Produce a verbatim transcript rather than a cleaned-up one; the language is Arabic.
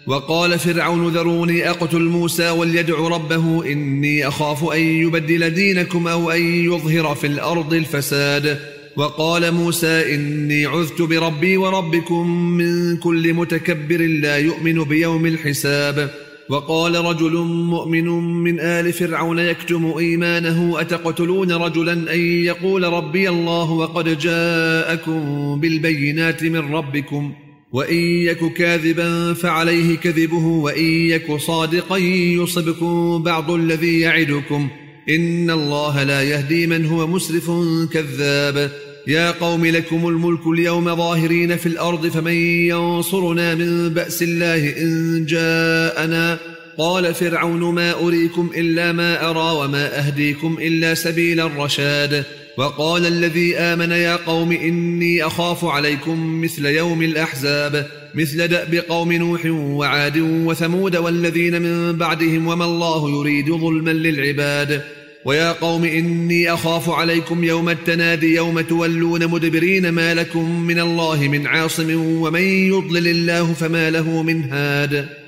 وقال فرعون ذروني أقتل موسى وليدع ربه إني أخاف أن يبدل دينكم أو أن يظهر في الأرض الفساد. وقال موسى إني عذت بربي وربكم من كل متكبر لا يؤمن بيوم الحساب. وقال رجل مؤمن من آل فرعون يكتم إيمانه أتقتلون رجلا أن يقول ربي الله وقد جاءكم بالبينات من ربكم وإن يك كاذبا فعليه كذبه وإن يك صادقا يصبكم بعض الذي يعدكم إن الله لا يهدي من هو مسرف كذاب. يا قوم لكم الملك اليوم ظاهرين في الأرض فمن ينصرنا من بأس الله إن جاءنا. قال فرعون ما أريكم إلا ما أرى وما أهديكم إلا سبيل الرشاد. وقال الذي آمن يا قوم إني أخاف عليكم مثل يوم الأحزاب مثل دأب قوم نوح وعاد وثمود والذين من بعدهم وما الله يريد ظلما للعباد. ويا قوم إني أخاف عليكم يوم التنادي يوم تولون مدبرين ما لكم من الله من عاصم ومن يضلل الله فما له من هاد.